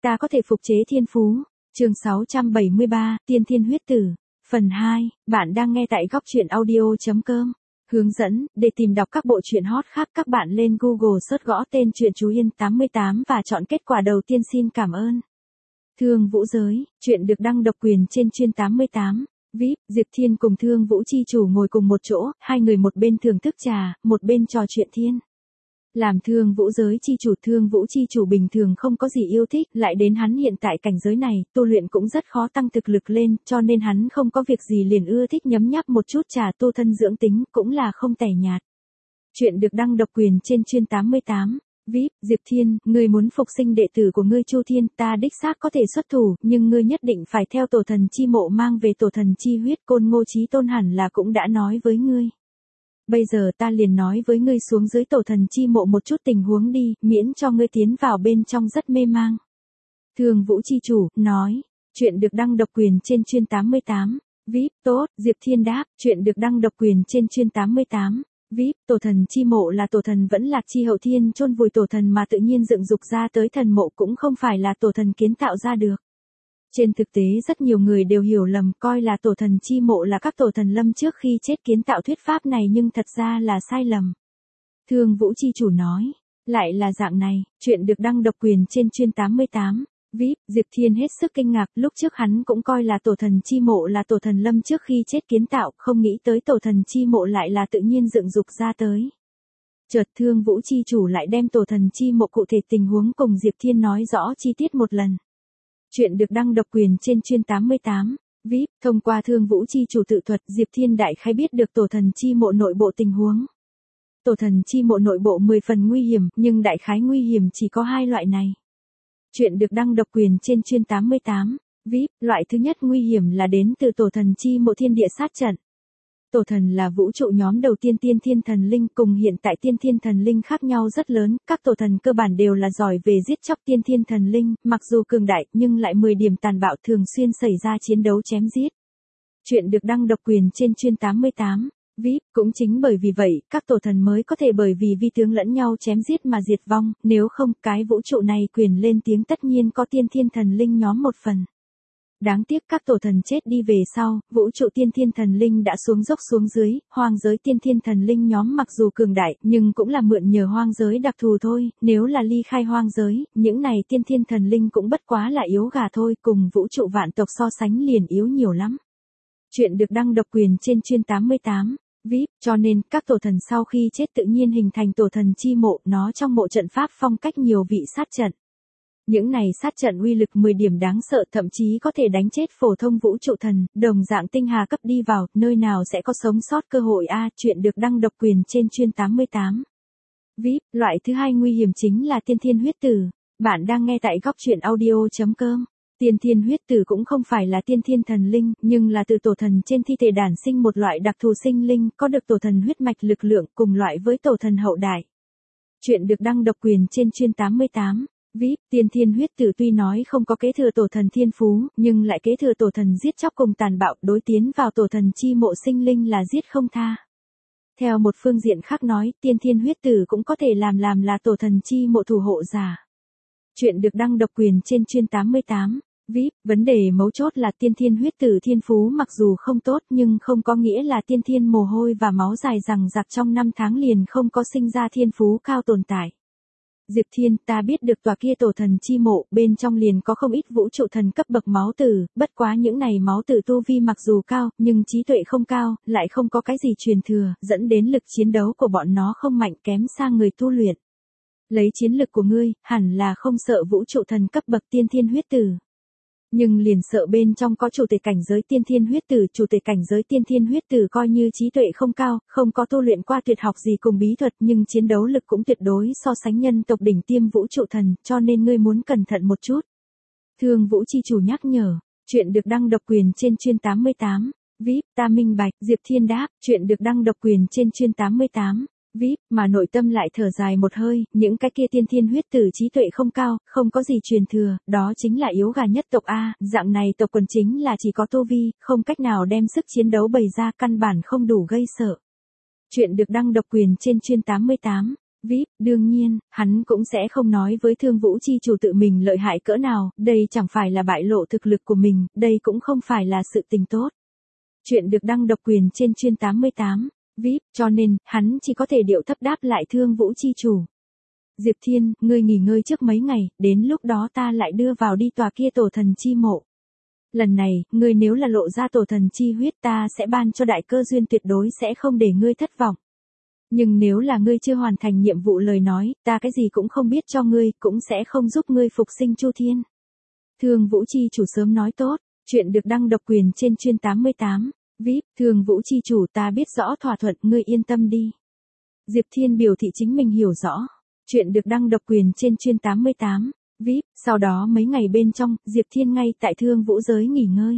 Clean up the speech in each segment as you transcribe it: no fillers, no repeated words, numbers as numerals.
ta có thể phục chế thiên phú. Chương 673, Tiên Thiên Huyết Tử. Phần 2, bạn đang nghe tại góc truyện audio.com. Hướng dẫn, để tìm đọc các bộ truyện hot khác các bạn lên Google search gõ tên truyện Chú Yên 88 và chọn kết quả đầu tiên. Xin cảm ơn. Thương Vũ Giới, truyện được đăng độc quyền trên Chuyên 88. VIP, Diệp Thiên cùng Thương Vũ chi chủ ngồi cùng một chỗ, hai người một bên thưởng thức trà, một bên trò chuyện thiên. Làm Thương Vũ Giới chi chủ, Thương Vũ chi chủ bình thường không có gì yêu thích, lại đến hắn hiện tại cảnh giới này, tu luyện cũng rất khó tăng thực lực lên, cho nên hắn không có việc gì liền ưa thích nhấm nháp một chút trà tu thân dưỡng tính, cũng là không tẻ nhạt. Chuyện được đăng độc quyền trên Chuyên 88. VIP, Diệp Thiên, ngươi muốn phục sinh đệ tử của ngươi Chu Thiên, ta đích xác có thể xuất thủ, nhưng ngươi nhất định phải theo tổ thần chi mộ mang về tổ thần chi huyết. Côn Ngô Chí Tôn hẳn là cũng đã nói với ngươi. Bây giờ ta liền nói với ngươi xuống dưới tổ thần chi mộ một chút tình huống đi, miễn cho ngươi tiến vào bên trong rất mê mang. Thương Vũ chi chủ, nói. Chuyện được đăng độc quyền trên Chuyên 88. VIP, tốt, Diệp Thiên đáp, chuyện được đăng độc quyền trên Chuyên 88. VIP, tổ thần chi mộ là tổ thần vẫn lạc chi hậu thiên chôn vùi tổ thần mà tự nhiên dựng dục ra tới thần mộ, cũng không phải là tổ thần kiến tạo ra được. Trên thực tế rất nhiều người đều hiểu lầm, coi là tổ thần chi mộ là các tổ thần lâm trước khi chết kiến tạo thuyết pháp này, nhưng thật ra là sai lầm. Thương Vũ chi chủ nói, lại là dạng này. Chuyện được đăng độc quyền trên Chuyên 88. VIP, Diệp Thiên hết sức kinh ngạc, lúc trước hắn cũng coi là tổ thần chi mộ là tổ thần lâm trước khi chết kiến tạo, không nghĩ tới tổ thần chi mộ lại là tự nhiên dựng dục ra tới. Chợt Thương Vũ chi chủ lại đem tổ thần chi mộ cụ thể tình huống cùng Diệp Thiên nói rõ chi tiết một lần. Chuyện được đăng độc quyền trên Chuyên 88. VIP, thông qua Thương Vũ chi chủ tự thuật, Diệp Thiên đại khái biết được tổ thần chi mộ nội bộ tình huống. Tổ thần chi mộ nội bộ 10 phần nguy hiểm, nhưng đại khái nguy hiểm chỉ có hai loại này. Chuyện được đăng độc quyền trên Chuyên 88. VIP, loại thứ nhất nguy hiểm là đến từ tổ thần chi mộ thiên địa sát trận. Tổ thần là vũ trụ nhóm đầu tiên tiên thiên thần linh, cùng hiện tại tiên thiên thần linh khác nhau rất lớn, các tổ thần cơ bản đều là giỏi về giết chóc tiên thiên thần linh, mặc dù cường đại nhưng lại 10 điểm tàn bạo, thường xuyên xảy ra chiến đấu chém giết. Chuyện được đăng độc quyền trên Chuyên 88. VIP, cũng chính bởi vì vậy, các tổ thần mới có thể bởi vì vi tướng lẫn nhau chém giết mà diệt vong, nếu không, cái vũ trụ này quyền lên tiếng tất nhiên có tiên thiên thần linh nhóm một phần. Đáng tiếc các tổ thần chết đi về sau, vũ trụ tiên thiên thần linh đã xuống dốc xuống dưới, hoang giới tiên thiên thần linh nhóm mặc dù cường đại, nhưng cũng là mượn nhờ hoang giới đặc thù thôi, nếu là ly khai hoang giới, những này tiên thiên thần linh cũng bất quá là yếu gà thôi, cùng vũ trụ vạn tộc so sánh liền yếu nhiều lắm. Chuyện được đăng độc quyền trên Chuyên 88. VIP, cho nên, các tổ thần sau khi chết tự nhiên hình thành tổ thần chi mộ, nó trong mộ trận pháp phong cách nhiều vị sát trận. Những này sát trận uy lực 10 điểm đáng sợ, thậm chí có thể đánh chết phổ thông vũ trụ thần, đồng dạng tinh hà cấp đi vào, nơi nào sẽ có sống sót cơ hội a. Chuyện được đăng độc quyền trên Chuyên 88. VIP, loại thứ hai nguy hiểm chính là tiên thiên huyết tử. Bạn đang nghe tại góc truyện audio.com. Tiên thiên huyết tử cũng không phải là tiên thiên thần linh, nhưng là từ tổ thần trên thi thể đản sinh một loại đặc thù sinh linh, có được tổ thần huyết mạch lực lượng, cùng loại với tổ thần hậu đại. Chuyện được đăng độc quyền trên Chuyên 88. VIP, tiên thiên huyết tử tuy nói không có kế thừa tổ thần thiên phú, nhưng lại kế thừa tổ thần giết chóc cùng tàn bạo, đối tiến vào tổ thần chi mộ sinh linh là giết không tha. Theo một phương diện khác nói, tiên thiên huyết tử cũng có thể làm là tổ thần chi mộ thủ hộ giả. Chuyện được đăng độc quyền trên Chuyên 88. VIP, vấn đề mấu chốt là tiên thiên huyết tử thiên phú mặc dù không tốt nhưng không có nghĩa là tiên thiên mồ hôi và máu dài rằng rạc trong 5 tháng liền không có sinh ra thiên phú cao tồn tại. Diệp Thiên, ta biết được tòa kia tổ thần chi mộ, bên trong liền có không ít vũ trụ thần cấp bậc máu tử, bất quá những này máu tử tu vi mặc dù cao, nhưng trí tuệ không cao, lại không có cái gì truyền thừa, dẫn đến lực chiến đấu của bọn nó không mạnh, kém xa người tu luyện. Lấy chiến lực của ngươi, hẳn là không sợ vũ trụ thần cấp bậc tiên thiên huyết tử. Nhưng liền sợ bên trong có chủ thể cảnh giới tiên thiên huyết tử, chủ thể cảnh giới tiên thiên huyết tử coi như trí tuệ không cao, không có tu luyện qua tuyệt học gì cùng bí thuật, nhưng chiến đấu lực cũng tuyệt đối so sánh nhân tộc đỉnh tiêm vũ trụ thần, cho nên ngươi muốn cẩn thận một chút. Thương Vũ chi chủ nhắc nhở. Chuyện được đăng độc quyền trên Chuyên 88. VIP, ta minh bạch. Diệp Thiên đáp, chuyện được đăng độc quyền trên Chuyên 88. VIP, mà nội tâm lại thở dài một hơi, những cái kia tiên thiên huyết tử trí tuệ không cao, không có gì truyền thừa, đó chính là yếu gà nhất tộc A, dạng này tộc quần chính là chỉ có tu vi, không cách nào đem sức chiến đấu bày ra, căn bản không đủ gây sợ. Chuyện được đăng độc quyền trên Chuyên 88. VIP, đương nhiên, hắn cũng sẽ không nói với Thương Vũ chi chủ tự mình lợi hại cỡ nào, đây chẳng phải là bại lộ thực lực của mình, đây cũng không phải là sự tình tốt. Chuyện được đăng độc quyền trên chuyên 88, VIP, cho nên, hắn chỉ có thể điệu thấp đáp lại Thương Vũ chi chủ. Diệp Thiên, ngươi nghỉ ngơi trước mấy ngày, đến lúc đó ta lại đưa vào đi tòa kia tổ thần chi mộ. Lần này, ngươi nếu là lộ ra tổ thần chi huyết ta sẽ ban cho đại cơ duyên tuyệt đối sẽ không để ngươi thất vọng. Nhưng nếu là ngươi chưa hoàn thành nhiệm vụ lời nói, ta cái gì cũng không biết cho ngươi, cũng sẽ không giúp ngươi phục sinh Chu Thiên. Thương Vũ chi chủ sớm nói tốt, chuyện được đăng độc quyền trên chuyên 88, VIP, Thương Vũ chi chủ ta biết rõ thỏa thuận, ngươi yên tâm đi. Diệp Thiên biểu thị chính mình hiểu rõ. Chuyện được đăng độc quyền trên chuyên 88, VIP, sau đó mấy ngày bên trong, Diệp Thiên ngay tại Thương Vũ giới nghỉ ngơi.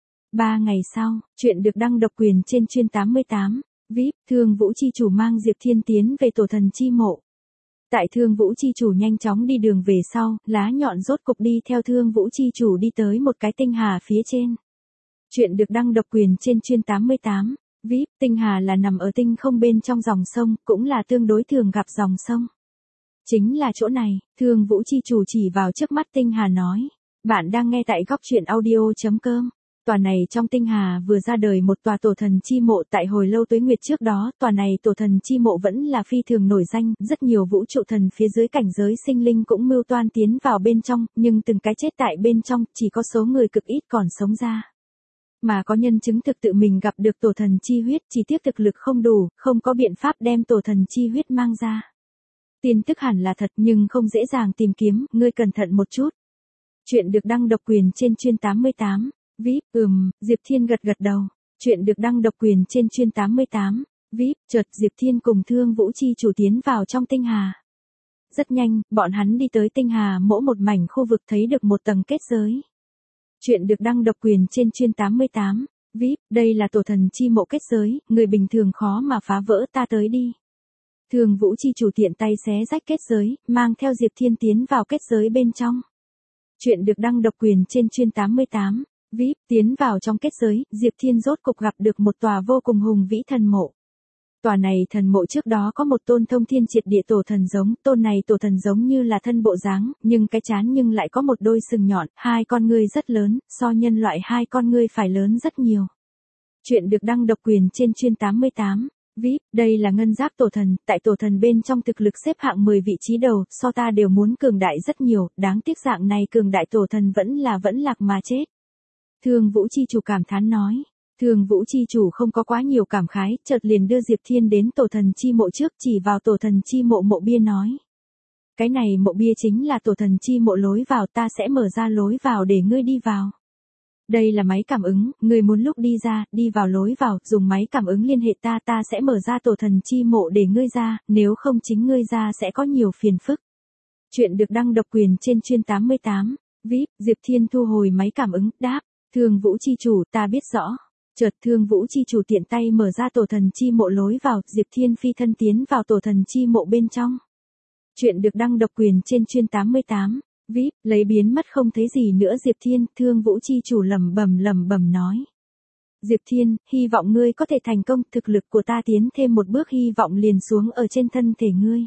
3 ngày sau, chuyện được đăng độc quyền trên chuyên 88, VIP, Thương Vũ chi chủ mang Diệp Thiên tiến về tổ thần chi mộ. Tại Thương Vũ chi chủ nhanh chóng đi đường về sau, lá nhọn rốt cục đi theo Thương Vũ chi chủ đi tới một cái tinh hà phía trên. Chuyện được đăng độc quyền trên chuyên 88, VIP, tinh hà là nằm ở tinh không bên trong dòng sông, cũng là tương đối thường gặp dòng sông. Chính là chỗ này, Thương Vũ chi chủ chỉ vào trước mắt tinh hà nói. Bạn đang nghe tại góc truyện audio.com. Tòa này trong tinh hà vừa ra đời một tòa tổ thần chi mộ tại hồi lâu tuế nguyệt trước đó, tòa này tổ thần chi mộ vẫn là phi thường nổi danh, rất nhiều vũ trụ thần phía dưới cảnh giới sinh linh cũng mưu toan tiến vào bên trong, nhưng từng cái chết tại bên trong, chỉ có số người cực ít còn sống ra. Mà có nhân chứng thực tự mình gặp được tổ thần chi huyết, chỉ tiếc thực lực không đủ, không có biện pháp đem tổ thần chi huyết mang ra. Tin tức hẳn là thật nhưng không dễ dàng tìm kiếm, ngươi cẩn thận một chút. Chuyện được đăng độc quyền trên chuyên 88, VIP, Diệp Thiên gật gật đầu. Chuyện được đăng độc quyền trên chuyên 88, VIP, chợt Diệp Thiên cùng Thương Vũ chi chủ tiến vào trong tinh hà. Rất nhanh, bọn hắn đi tới tinh hà mỗi một mảnh khu vực thấy được một tầng kết giới. Chuyện được đăng độc quyền trên chuyên 88, VIP, đây là tổ thần chi mộ kết giới, người bình thường khó mà phá vỡ, ta tới đi. Thương Vũ chi chủ tiện tay xé rách kết giới, mang theo Diệp Thiên tiến vào kết giới bên trong. Chuyện được đăng độc quyền trên chuyên 88, VIP, tiến vào trong kết giới, Diệp Thiên rốt cục gặp được một tòa vô cùng hùng vĩ thần mộ. Tòa này thần mộ trước đó có một tôn thông thiên triệt địa tổ thần giống, tôn này tổ thần giống như là thân bộ dáng, nhưng cái trán nhưng lại có một đôi sừng nhọn, hai con ngươi rất lớn, so nhân loại hai con ngươi phải lớn rất nhiều. Chuyện được đăng độc quyền trên chuyên 88. VIP, đây là ngân giáp tổ thần, tại tổ thần bên trong thực lực xếp hạng 10 vị trí đầu, so ta đều muốn cường đại rất nhiều, đáng tiếc dạng này cường đại tổ thần vẫn lạc mà chết. Thương Vũ chi chủ cảm thán nói. Thương Vũ chi chủ không có quá nhiều cảm khái, chợt liền đưa Diệp Thiên đến tổ thần chi mộ trước, chỉ vào tổ thần chi mộ mộ bia nói. Cái này mộ bia chính là tổ thần chi mộ lối vào, ta sẽ mở ra lối vào để ngươi đi vào. Đây là máy cảm ứng, ngươi muốn lúc đi ra, đi vào lối vào, dùng máy cảm ứng liên hệ ta, ta sẽ mở ra tổ thần chi mộ để ngươi ra, nếu không chính ngươi ra sẽ có nhiều phiền phức. Chuyện được đăng độc quyền trên chuyên 88, VIP, Diệp Thiên thu hồi máy cảm ứng, đáp, Thương Vũ chi chủ, ta biết rõ. Chợt Thương Vũ chi chủ tiện tay mở ra tổ thần chi mộ lối vào, Diệp Thiên phi thân tiến vào tổ thần chi mộ bên trong. Chuyện được đăng độc quyền trên chuyên 88. VIP, lấy biến mất không thấy gì nữa Diệp Thiên, Thương Vũ chi chủ lẩm bẩm nói. Diệp Thiên, hy vọng ngươi có thể thành công, thực lực của ta tiến thêm một bước, hy vọng liền xuống ở trên thân thể ngươi.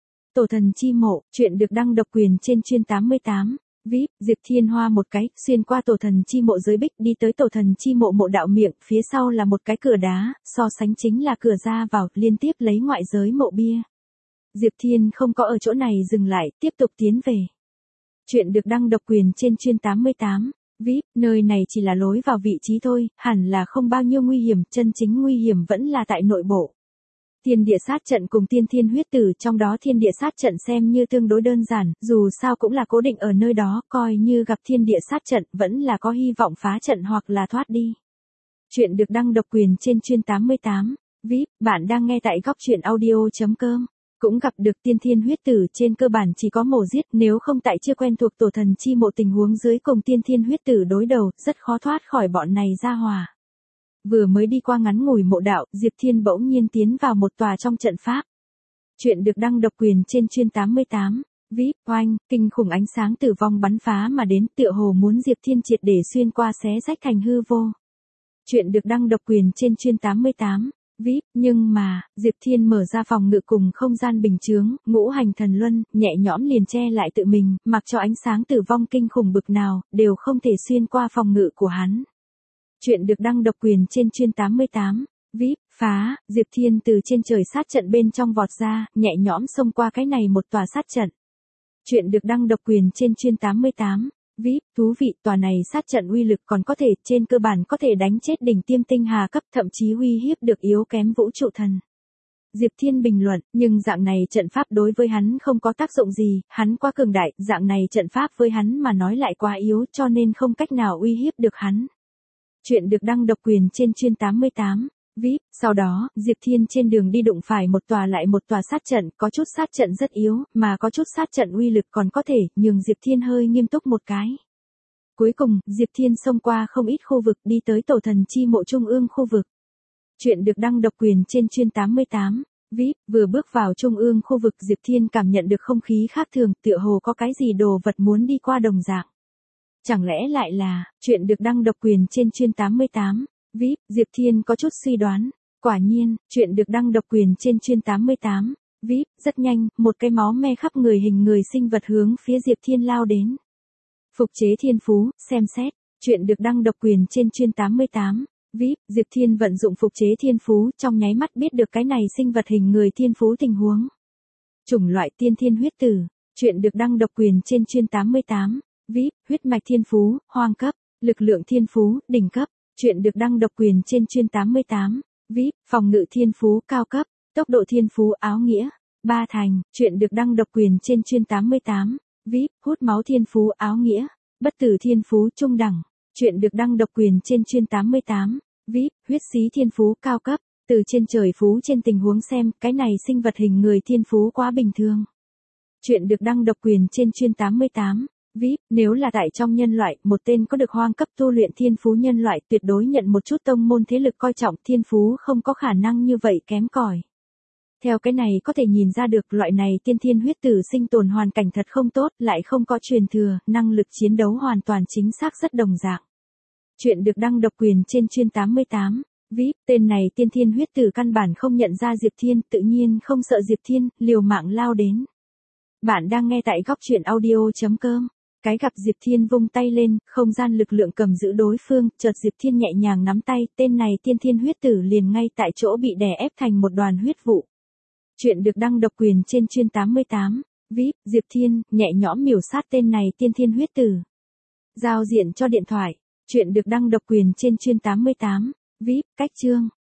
Tổ thần chi mộ, chuyện được đăng độc quyền trên chuyên 88. VIP, Diệp Thiên hoa một cái, xuyên qua tổ thần chi mộ giới bích, đi tới tổ thần chi mộ mộ đạo miệng, phía sau là một cái cửa đá, so sánh chính là cửa ra vào, liên tiếp lấy ngoại giới mộ bia. Diệp Thiên không có ở chỗ này dừng lại, tiếp tục tiến về. Chuyện được đăng độc quyền trên chuyên 88, VIP, nơi này chỉ là lối vào vị trí thôi, hẳn là không bao nhiêu nguy hiểm, chân chính nguy hiểm vẫn là tại nội bộ. Thiên địa sát trận cùng tiên thiên huyết tử, trong đó thiên địa sát trận xem như tương đối đơn giản, dù sao cũng là cố định ở nơi đó, coi như gặp thiên địa sát trận, vẫn là có hy vọng phá trận hoặc là thoát đi. Chuyện được đăng độc quyền trên chuyên 88, VIP, bạn đang nghe tại góc truyện audio.com. Cũng gặp được tiên thiên huyết tử, trên cơ bản chỉ có mổ giết, nếu không tại chưa quen thuộc tổ thần chi mộ tình huống dưới cùng tiên thiên huyết tử đối đầu, rất khó thoát khỏi bọn này ra hòa. Vừa mới đi qua ngắn ngủi mộ đạo, Diệp Thiên bỗng nhiên tiến vào một tòa trong trận pháp. Chuyện được đăng độc quyền trên chuyên 88, VIP, oanh, kinh khủng ánh sáng tử vong bắn phá mà đến, tựa hồ muốn Diệp Thiên triệt để xuyên qua xé rách thành hư vô. Chuyện được đăng độc quyền trên chuyên 88, VIP, nhưng mà, Diệp Thiên mở ra phòng ngự cùng không gian bình chướng, ngũ hành thần luân, nhẹ nhõm liền che lại tự mình, mặc cho ánh sáng tử vong kinh khủng bực nào, đều không thể xuyên qua phòng ngự của hắn. Chuyện được đăng độc quyền trên chuyên 88. VIP, phá, Diệp Thiên từ trên trời sát trận bên trong vọt ra, nhẹ nhõm xông qua cái này một tòa sát trận. Chuyện được đăng độc quyền trên chuyên 88. VIP, thú vị, tòa này sát trận uy lực còn có thể, trên cơ bản có thể đánh chết đỉnh tiêm tinh hà cấp, thậm chí uy hiếp được yếu kém vũ trụ thần. Diệp Thiên bình luận, nhưng dạng này trận pháp đối với hắn không có tác dụng gì, hắn quá cường đại, dạng này trận pháp với hắn mà nói lại quá yếu, cho nên không cách nào uy hiếp được hắn. Chuyện được đăng độc quyền trên chuyên 88. VIP, sau đó, Diệp Thiên trên đường đi đụng phải một tòa lại một tòa sát trận, có chút sát trận rất yếu, mà có chút sát trận uy lực còn có thể, nhường Diệp Thiên hơi nghiêm túc một cái. Cuối cùng, Diệp Thiên xông qua không ít khu vực đi tới tổ thần chi mộ trung ương khu vực. Chuyện được đăng độc quyền trên chuyên 88. VIP, vừa bước vào trung ương khu vực Diệp Thiên cảm nhận được không khí khác thường, tựa hồ có cái gì đồ vật muốn đi qua đồng dạng. Chẳng lẽ lại là, chuyện được đăng độc quyền trên chuyên 88. VIP, Diệp Thiên có chút suy đoán. Quả nhiên, chuyện được đăng độc quyền trên chuyên 88. VIP, rất nhanh, một cái máu me khắp người hình người sinh vật hướng phía Diệp Thiên lao đến. Phục chế thiên phú, xem xét. Chuyện được đăng độc quyền trên chuyên 88. VIP, Diệp Thiên vận dụng phục chế thiên phú, trong nháy mắt biết được cái này sinh vật hình người thiên phú tình huống. Chủng loại tiên thiên huyết tử. Chuyện được đăng độc quyền trên chuyên 88. VIP, huyết mạch thiên phú, hoang cấp. Lực lượng thiên phú, đỉnh cấp. Chuyện được đăng độc quyền trên chuyên 88. VIP, phòng ngự thiên phú, cao cấp. Tốc độ thiên phú, áo nghĩa. Ba thành. Chuyện được đăng độc quyền trên chuyên 88. VIP, hút máu thiên phú, áo nghĩa. Bất tử thiên phú, trung đẳng. Chuyện được đăng độc quyền trên chuyên 88. VIP, huyết xí thiên phú, cao cấp. Từ trên trời phú trên tình huống xem, cái này sinh vật hình người thiên phú quá bình thường. Chuyện được đăng độc quyền trên chuyên 88. VIP, nếu là tại trong nhân loại, một tên có được hoang cấp tu luyện thiên phú nhân loại tuyệt đối nhận một chút tông môn thế lực coi trọng, thiên phú không có khả năng như vậy kém cỏi. Theo cái này có thể nhìn ra được loại này tiên thiên huyết tử sinh tồn hoàn cảnh thật không tốt, lại không có truyền thừa, năng lực chiến đấu hoàn toàn chính xác rất đồng dạng. Chuyện được đăng độc quyền trên chuyên 88. VIP, tên này tiên thiên huyết tử căn bản không nhận ra Diệp Thiên, tự nhiên không sợ Diệp Thiên, liều mạng lao đến. Bạn đang nghe tại góc truyện audio.com. Cái gặp Diệp Thiên vung tay lên, không gian lực lượng cầm giữ đối phương, chợt Diệp Thiên nhẹ nhàng nắm tay, tên này tiên thiên huyết tử liền ngay tại chỗ bị đè ép thành một đoàn huyết vụ. Chuyện được đăng độc quyền trên chuyên 88. VIP, Diệp Thiên, nhẹ nhõm miểu sát tên này tiên thiên huyết tử. Giao diện cho điện thoại. Chuyện được đăng độc quyền trên chuyên 88. VIP, cách chương.